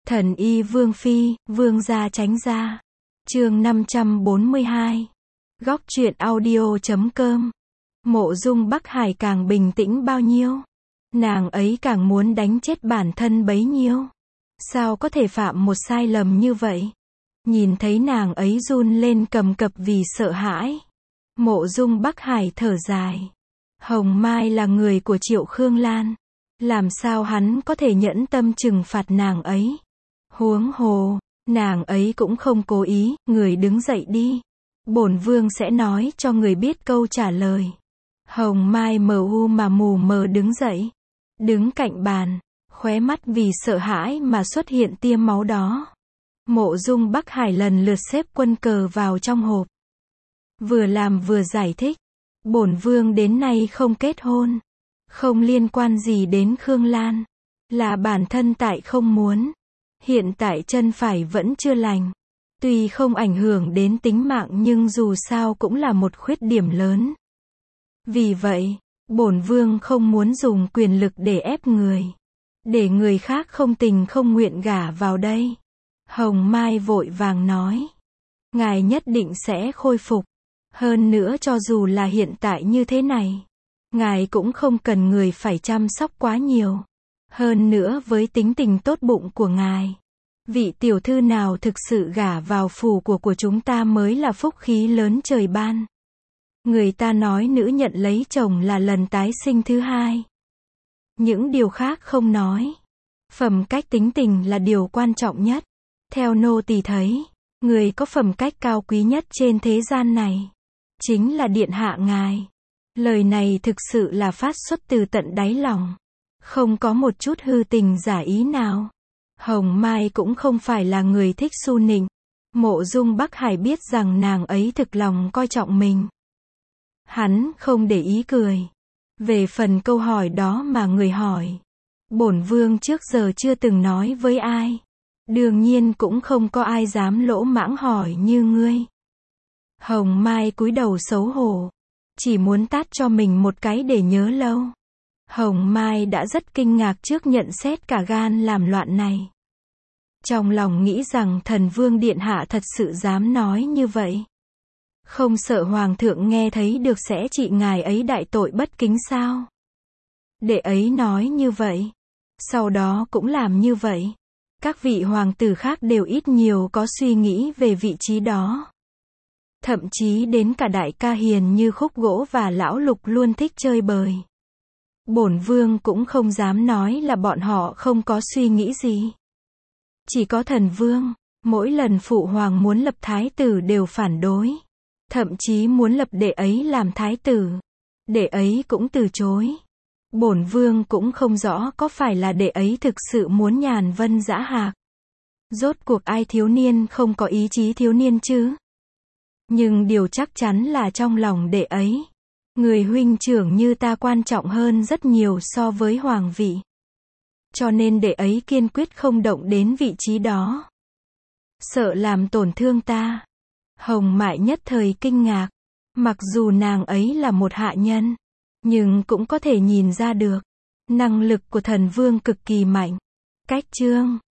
Thần y vương phi, vương gia tránh ra. Chương 542. Góc truyện audio.com. Mộ Dung Bắc Hải càng bình tĩnh bao nhiêu, nàng ấy càng muốn đánh chết bản thân bấy nhiêu. Sao có thể phạm một sai lầm như vậy? Nhìn thấy nàng ấy run lên cầm cập vì sợ hãi, Mộ Dung Bắc Hải thở dài. Hồng Mai là người của Triệu Khương Lan, làm sao hắn có thể nhẫn tâm trừng phạt nàng ấy? Huống hồ, nàng ấy cũng không cố ý. Người đứng dậy đi, bổn vương sẽ nói cho người biết câu trả lời. Hồng Mai mờ u mà mù mờ đứng dậy, đứng cạnh bàn, khóe mắt vì sợ hãi mà xuất hiện tia máu đó. Mộ Dung Bắc Hải lần lượt xếp quân cờ vào trong hộp, vừa làm vừa giải thích. Bổn vương đến nay không kết hôn, không liên quan gì đến Khương Lan, là bản thân tại không muốn. Hiện tại chân phải vẫn chưa lành, tuy không ảnh hưởng đến tính mạng nhưng dù sao cũng là một khuyết điểm lớn. Vì vậy, bổn vương không muốn dùng quyền lực để ép người, để người khác không tình không nguyện gả vào đây. Hồng Mai vội vàng nói, ngài nhất định sẽ khôi phục. Hơn nữa cho dù là hiện tại như thế này, ngài cũng không cần người phải chăm sóc quá nhiều. Hơn nữa với tính tình tốt bụng của ngài, vị tiểu thư nào thực sự gả vào phủ của chúng ta mới là phúc khí lớn trời ban. Người ta nói nữ nhận lấy chồng là lần tái sinh thứ hai. Những điều khác không nói, phẩm cách tính tình là điều quan trọng nhất. Theo nô tỳ thấy, người có phẩm cách cao quý nhất trên thế gian này chính là điện hạ ngài. Lời này thực sự là phát xuất từ tận đáy lòng, không có một chút hư tình giả ý nào. Hồng Mai cũng không phải là người thích su nịnh. Mộ Dung Bắc Hải biết rằng nàng ấy thực lòng coi trọng mình, hắn không để ý cười. Về phần câu hỏi đó mà người hỏi, bổn vương trước giờ chưa từng nói với ai, đương nhiên cũng không có ai dám lỗ mãng hỏi như ngươi. Hồng Mai cúi đầu xấu hổ, chỉ muốn tát cho mình một cái để nhớ lâu. Hồng Mai đã rất kinh ngạc trước nhận xét cả gan làm loạn này. Trong lòng nghĩ rằng thần vương điện hạ thật sự dám nói như vậy. Không sợ hoàng thượng nghe thấy được sẽ trị ngài ấy đại tội bất kính sao? Đệ ấy nói như vậy, sau đó cũng làm như vậy. Các vị hoàng tử khác đều ít nhiều có suy nghĩ về vị trí đó. Thậm chí đến cả đại ca hiền như Khúc Gỗ và Lão Lục luôn thích chơi bời. Bổn vương cũng không dám nói là bọn họ không có suy nghĩ gì. Chỉ có thần vương, mỗi lần phụ hoàng muốn lập thái tử đều phản đối. Thậm chí muốn lập đệ ấy làm thái tử, đệ ấy cũng từ chối. Bổn vương cũng không rõ có phải là đệ ấy thực sự muốn nhàn vân dã hạc. Rốt cuộc ai thiếu niên không có ý chí thiếu niên chứ? Nhưng điều chắc chắn là trong lòng đệ ấy, người huynh trưởng như ta quan trọng hơn rất nhiều so với hoàng vị. Cho nên đệ ấy kiên quyết không động đến vị trí đó. Sợ làm tổn thương ta. Hồng Mại nhất thời kinh ngạc. Mặc dù nàng ấy là một hạ nhân, nhưng cũng có thể nhìn ra được, năng lực của thần vương cực kỳ mạnh. Cách chương